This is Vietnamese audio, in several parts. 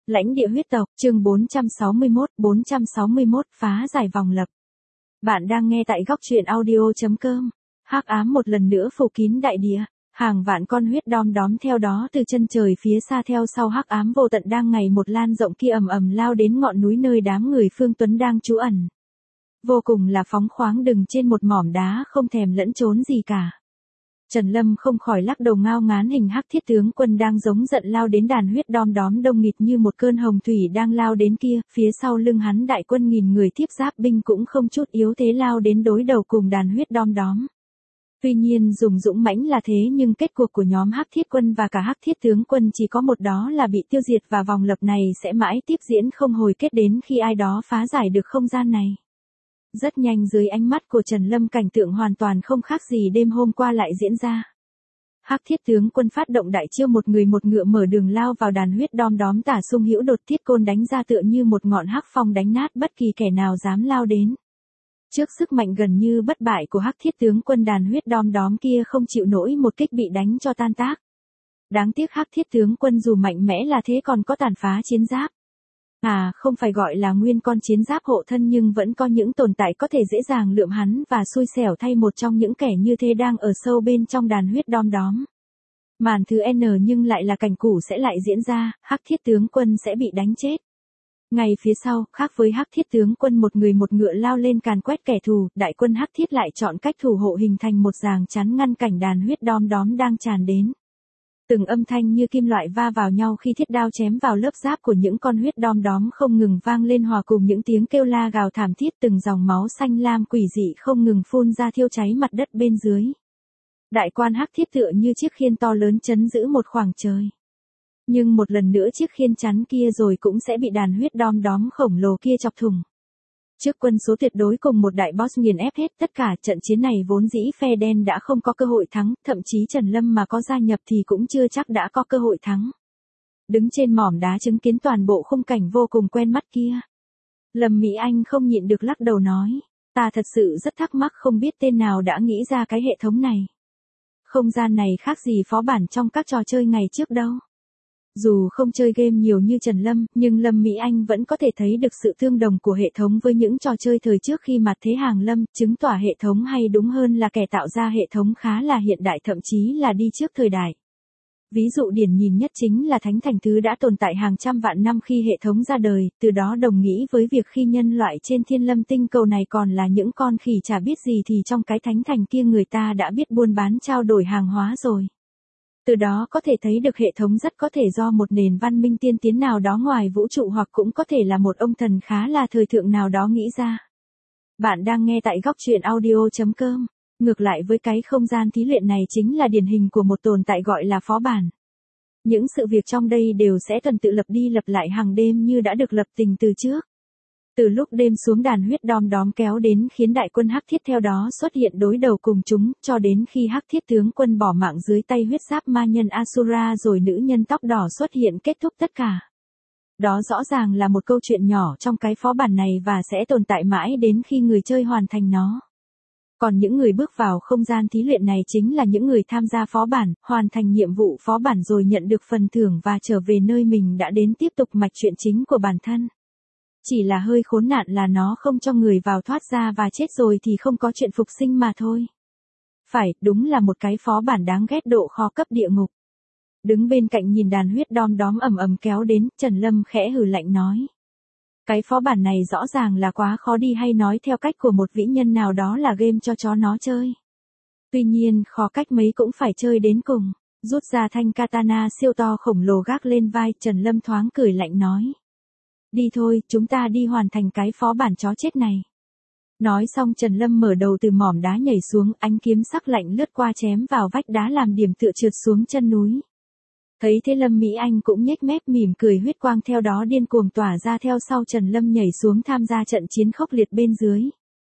Lãnh địa huyết tộc, chương 461 phá giải vòng lập. Bạn đang nghe tại góc truyện audio.com. Hắc ám một lần nữa phủ kín đại địa, hàng vạn con huyết đom đóm theo đó từ chân trời phía xa theo sau hắc ám vô tận đang ngày một lan rộng kia ầm ầm lao đến ngọn núi nơi đám người Phương Tuấn đang trú ẩn. Vô cùng là phóng khoáng đừng trên một mỏm đá không thèm lẫn trốn gì cả. Trần Lâm không khỏi lắc đầu ngao ngán hình hắc thiết tướng quân đang giống giận lao đến đàn huyết đom đóm đông nghịt như một cơn hồng thủy đang lao đến kia, phía sau lưng hắn đại quân nghìn người thiếp giáp binh cũng không chút yếu thế lao đến đối đầu cùng đàn huyết đom đóm. Tuy nhiên dùng dũng mãnh là thế nhưng kết cuộc của nhóm hắc thiết quân và cả hắc thiết tướng quân chỉ có một đó là bị tiêu diệt và vòng lập này sẽ mãi tiếp diễn không hồi kết đến khi ai đó phá giải được không gian này. Rất nhanh dưới ánh mắt của Trần Lâm cảnh tượng hoàn toàn không khác gì đêm hôm qua lại diễn ra. Hắc thiết tướng quân phát động đại chiêu một người một ngựa mở đường lao vào đàn huyết đom đóm tả xung hữu đột thiết côn đánh ra tựa như một ngọn hắc phong đánh nát bất kỳ kẻ nào dám lao đến. Trước sức mạnh gần như bất bại của hắc thiết tướng quân đàn huyết đom đóm kia không chịu nổi một kích bị đánh cho tan tác. Đáng tiếc hắc thiết tướng quân dù mạnh mẽ là thế còn có tàn phá chiến giáp. Không phải gọi là nguyên con chiến giáp hộ thân nhưng vẫn có những tồn tại có thể dễ dàng lượm hắn và xui xẻo thay một trong những kẻ như thế đang ở sâu bên trong đàn huyết đom đóm. Màn thứ N nhưng lại là cảnh cũ sẽ lại diễn ra, hắc thiết tướng quân sẽ bị đánh chết. Ngay phía sau, khác với hắc thiết tướng quân một người một ngựa lao lên càn quét kẻ thù, đại quân hắc thiết lại chọn cách thủ hộ hình thành một ràng chắn ngăn cảnh đàn huyết đom đóm đang tràn đến. Từng âm thanh như kim loại va vào nhau khi thiết đao chém vào lớp giáp của những con huyết đom đóm không ngừng vang lên hòa cùng những tiếng kêu la gào thảm thiết từng dòng máu xanh lam quỷ dị không ngừng phun ra thiêu cháy mặt đất bên dưới. Đại quan hắc thiết tựa như chiếc khiên to lớn chấn giữ một khoảng trời. Nhưng một lần nữa chiếc khiên chắn kia rồi cũng sẽ bị đàn huyết đom đóm khổng lồ kia chọc thủng. Trước quân số tuyệt đối cùng một đại boss nghiền ép hết tất cả trận chiến này vốn dĩ phe đen đã không có cơ hội thắng, thậm chí Trần Lâm mà có gia nhập thì cũng chưa chắc đã có cơ hội thắng. Đứng trên mỏm đá chứng kiến toàn bộ khung cảnh vô cùng quen mắt kia. Lâm Mỹ Anh không nhịn được lắc đầu nói, ta thật sự rất thắc mắc không biết tên nào đã nghĩ ra cái hệ thống này. Không gian này khác gì phó bản trong các trò chơi ngày trước đâu. Dù không chơi game nhiều như Trần Lâm, nhưng Lâm Mỹ Anh vẫn có thể thấy được sự tương đồng của hệ thống với những trò chơi thời trước khi mặt thế hàng lâm, chứng tỏ hệ thống hay đúng hơn là kẻ tạo ra hệ thống khá là hiện đại thậm chí là đi trước thời đại. Ví dụ điển nhìn nhất chính là Thánh Thành Thứ đã tồn tại hàng trăm vạn năm khi hệ thống ra đời, từ đó đồng nghĩa với việc khi nhân loại trên Thiên Lâm tinh cầu này còn là những con khỉ chả biết gì thì trong cái Thánh Thành kia người ta đã biết buôn bán trao đổi hàng hóa rồi. Từ đó có thể thấy được hệ thống rất có thể do một nền văn minh tiên tiến nào đó ngoài vũ trụ hoặc cũng có thể là một ông thần khá là thời thượng nào đó nghĩ ra. Bạn đang nghe tại góc truyện audio.com. Ngược lại với cái không gian thí luyện này chính là điển hình của một tồn tại gọi là phó bản. Những sự việc trong đây đều sẽ tuần tự lập đi lập lại hàng đêm như đã được lập trình từ trước. Từ lúc đêm xuống đàn huyết đom đóm kéo đến khiến đại quân hắc thiết theo đó xuất hiện đối đầu cùng chúng, cho đến khi hắc thiết tướng quân bỏ mạng dưới tay huyết giáp ma nhân Asura rồi nữ nhân tóc đỏ xuất hiện kết thúc tất cả. Đó rõ ràng là một câu chuyện nhỏ trong cái phó bản này và sẽ tồn tại mãi đến khi người chơi hoàn thành nó. Còn những người bước vào không gian thí luyện này chính là những người tham gia phó bản, hoàn thành nhiệm vụ phó bản rồi nhận được phần thưởng và trở về nơi mình đã đến tiếp tục mạch chuyện chính của bản thân. Chỉ là hơi khốn nạn là nó không cho người vào thoát ra và chết rồi thì không có chuyện phục sinh mà thôi. Phải, đúng là một cái phó bản đáng ghét độ khó cấp địa ngục. Đứng bên cạnh nhìn đàn huyết đom đóm ầm ầm kéo đến, Trần Lâm khẽ hừ lạnh nói. Cái phó bản này rõ ràng là quá khó đi hay nói theo cách của một vĩ nhân nào đó là game cho chó nó chơi. Tuy nhiên khó cách mấy cũng phải chơi đến cùng. Rút ra thanh katana siêu to khổng lồ gác lên vai, Trần Lâm thoáng cười lạnh nói. Đi thôi, chúng ta đi hoàn thành cái phó bản chó chết này. Nói xong Trần Lâm mở đầu từ mỏm đá nhảy xuống, ánh kiếm sắc lạnh lướt qua chém vào vách đá làm điểm tựa trượt xuống chân núi. Thấy thế Lâm Mỹ Anh cũng nhếch mép mỉm cười huyết quang theo đó điên cuồng tỏa ra theo sau Trần Lâm nhảy xuống tham gia trận chiến khốc liệt bên dưới.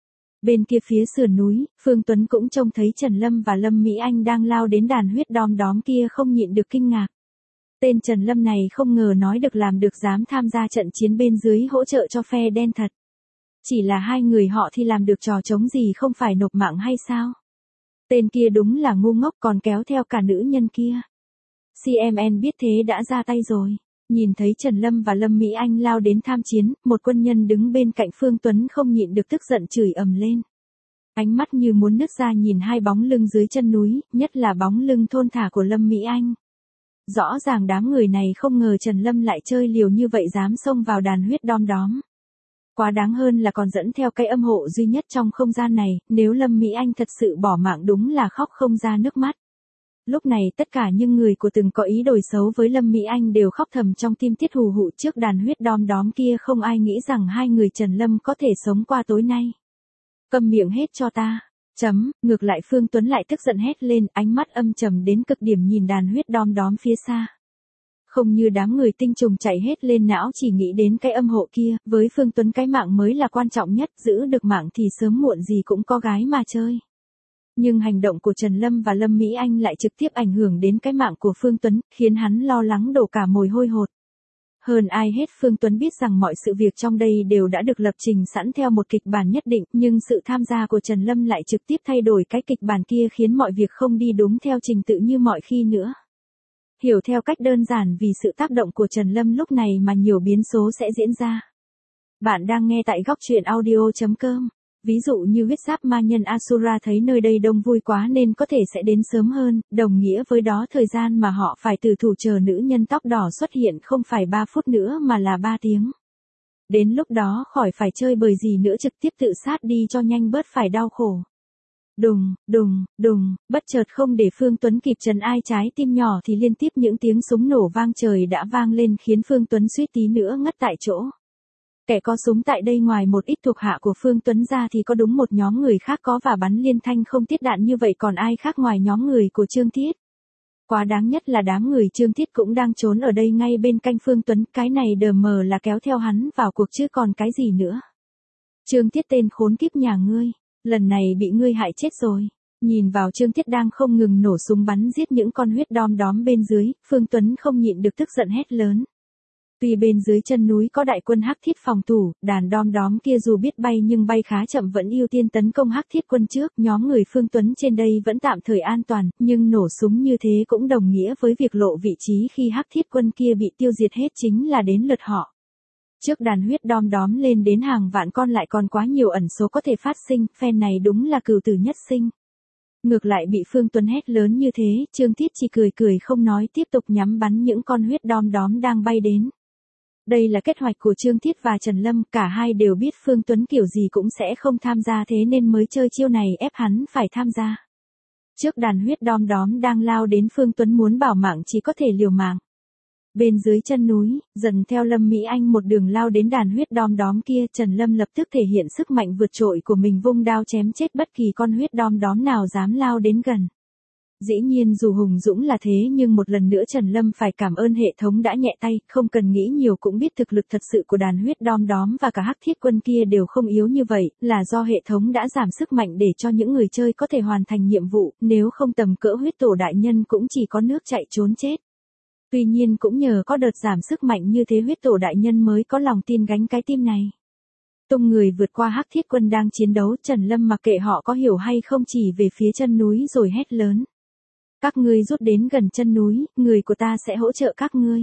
Bên kia phía sườn núi, Phương Tuấn cũng trông thấy Trần Lâm và Lâm Mỹ Anh đang lao đến đàn huyết đom đóm kia không nhịn được kinh ngạc. Tên Trần Lâm này không ngờ nói được làm được dám tham gia trận chiến bên dưới hỗ trợ cho phe đen thật. Chỉ là hai người họ thì làm được trò chống gì không phải nộp mạng hay sao? Tên kia đúng là ngu ngốc còn kéo theo cả nữ nhân kia. CMN biết thế đã ra tay rồi. Nhìn thấy Trần Lâm và Lâm Mỹ Anh lao đến tham chiến, một quân nhân đứng bên cạnh Phương Tuấn không nhịn được tức giận chửi ầm lên. Ánh mắt như muốn nứt ra nhìn hai bóng lưng dưới chân núi, nhất là bóng lưng thon thả của Lâm Mỹ Anh. Rõ ràng đám người này không ngờ Trần Lâm lại chơi liều như vậy, dám xông vào đàn huyết đom đóm. Quá đáng hơn là còn dẫn theo cái âm hộ duy nhất trong không gian này, nếu Lâm Mỹ Anh thật sự bỏ mạng đúng là khóc không ra nước mắt. Lúc này tất cả những người của từng có ý đồ xấu với Lâm Mỹ Anh đều khóc thầm trong tim tiết hù hụ trước đàn huyết đom đóm kia, không ai nghĩ rằng hai người Trần Lâm có thể sống qua tối nay. Câm miệng hết cho ta. Ngược lại Phương Tuấn lại tức giận hét lên, ánh mắt âm trầm đến cực điểm nhìn đàn huyết đom đóm phía xa. Không như đám người tinh trùng chạy hết lên não chỉ nghĩ đến cái âm hộ kia, với Phương Tuấn cái mạng mới là quan trọng nhất, giữ được mạng thì sớm muộn gì cũng có gái mà chơi. Nhưng hành động của Trần Lâm và Lâm Mỹ Anh lại trực tiếp ảnh hưởng đến cái mạng của Phương Tuấn, khiến hắn lo lắng đổ cả mồ hôi hột. Hơn ai hết Phương Tuấn biết rằng mọi sự việc trong đây đều đã được lập trình sẵn theo một kịch bản nhất định, nhưng sự tham gia của Trần Lâm lại trực tiếp thay đổi cái kịch bản kia, khiến mọi việc không đi đúng theo trình tự như mọi khi nữa. Hiểu theo cách đơn giản, vì sự tác động của Trần Lâm lúc này mà nhiều biến số sẽ diễn ra. Bạn đang nghe tại góc truyện audio.com. Ví dụ như huyết giáp ma nhân Asura thấy nơi đây đông vui quá nên có thể sẽ đến sớm hơn, đồng nghĩa với đó thời gian mà họ phải từ thủ chờ nữ nhân tóc đỏ xuất hiện không phải 3 phút nữa mà là 3 tiếng. Đến lúc đó khỏi phải chơi bời gì nữa, trực tiếp tự sát đi cho nhanh bớt phải đau khổ. Đùng, đùng, đùng, bất chợt không để Phương Tuấn kịp trấn ai trái tim nhỏ thì liên tiếp những tiếng súng nổ vang trời đã vang lên, khiến Phương Tuấn suýt tí nữa ngất tại chỗ. Kẻ có súng tại đây ngoài một ít thuộc hạ của Phương Tuấn ra thì có đúng một nhóm người khác có và bắn liên thanh không tiết đạn như vậy, còn ai khác ngoài nhóm người của Trương Thiết. Quá đáng nhất là đám người Trương Thiết cũng đang trốn ở đây ngay bên cạnh Phương Tuấn, cái này đờ mờ là kéo theo hắn vào cuộc chứ còn cái gì nữa. Trương Thiết tên khốn kiếp nhà ngươi, lần này bị ngươi hại chết rồi. Nhìn vào Trương Thiết đang không ngừng nổ súng bắn giết những con huyết đom đóm bên dưới, Phương Tuấn không nhịn được tức giận hét lớn. Tuy bên dưới chân núi có đại quân Hắc Thiết phòng thủ, đàn đom đóm kia dù biết bay nhưng bay khá chậm vẫn ưu tiên tấn công Hắc Thiết quân trước, nhóm người Phương Tuấn trên đây vẫn tạm thời an toàn, nhưng nổ súng như thế cũng đồng nghĩa với việc lộ vị trí khi Hắc Thiết quân kia bị tiêu diệt hết chính là đến lượt họ. Trước đàn huyết đom đóm lên đến hàng vạn con lại còn quá nhiều ẩn số có thể phát sinh, phen này đúng là cừu tử nhất sinh. Ngược lại bị Phương Tuấn hét lớn như thế, Trương Thiết chỉ cười cười không nói, tiếp tục nhắm bắn những con huyết đom đóm đang bay đến. Đây là kế hoạch của Trương Thiết và Trần Lâm, cả hai đều biết Phương Tuấn kiểu gì cũng sẽ không tham gia, thế nên mới chơi chiêu này ép hắn phải tham gia. Trước đàn huyết đom đóm đang lao đến, Phương Tuấn muốn bảo mạng chỉ có thể liều mạng. Bên dưới chân núi, dần theo Lâm Mỹ Anh một đường lao đến đàn huyết đom đóm kia, Trần Lâm lập tức thể hiện sức mạnh vượt trội của mình, vung đao chém chết bất kỳ con huyết đom đóm nào dám lao đến gần. Dĩ nhiên dù hùng dũng là thế nhưng một lần nữa Trần Lâm phải cảm ơn hệ thống đã nhẹ tay, không cần nghĩ nhiều cũng biết thực lực thật sự của đàn huyết đom đóm và cả Hắc Thiết quân kia đều không yếu như vậy, là do hệ thống đã giảm sức mạnh để cho những người chơi có thể hoàn thành nhiệm vụ, nếu không tầm cỡ huyết tổ đại nhân cũng chỉ có nước chạy trốn chết. Tuy nhiên cũng nhờ có đợt giảm sức mạnh như thế huyết tổ đại nhân mới có lòng tin gánh cái tim này. Tung người vượt qua Hắc Thiết quân đang chiến đấu, Trần Lâm mặc kệ họ có hiểu hay không chỉ về phía chân núi rồi hét lớn. Các ngươi rút đến gần chân núi, người của ta sẽ hỗ trợ các ngươi.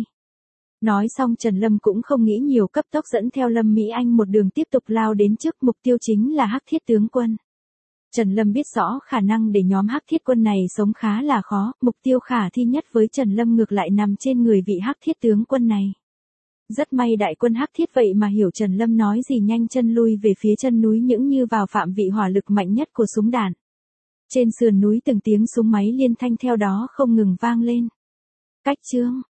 Nói xong Trần Lâm cũng không nghĩ nhiều, cấp tốc dẫn theo Lâm Mỹ Anh một đường tiếp tục lao đến trước, mục tiêu chính là Hắc Thiết tướng quân. Trần Lâm biết rõ khả năng để nhóm Hắc Thiết quân này sống khá là khó, mục tiêu khả thi nhất với Trần Lâm ngược lại nằm trên người vị Hắc Thiết tướng quân này. Rất may đại quân Hắc Thiết vậy mà hiểu Trần Lâm nói gì, nhanh chân lui về phía chân núi những như vào phạm vị hỏa lực mạnh nhất của súng đạn. Trên sườn núi từng tiếng súng máy liên thanh theo đó không ngừng vang lên. Cách chương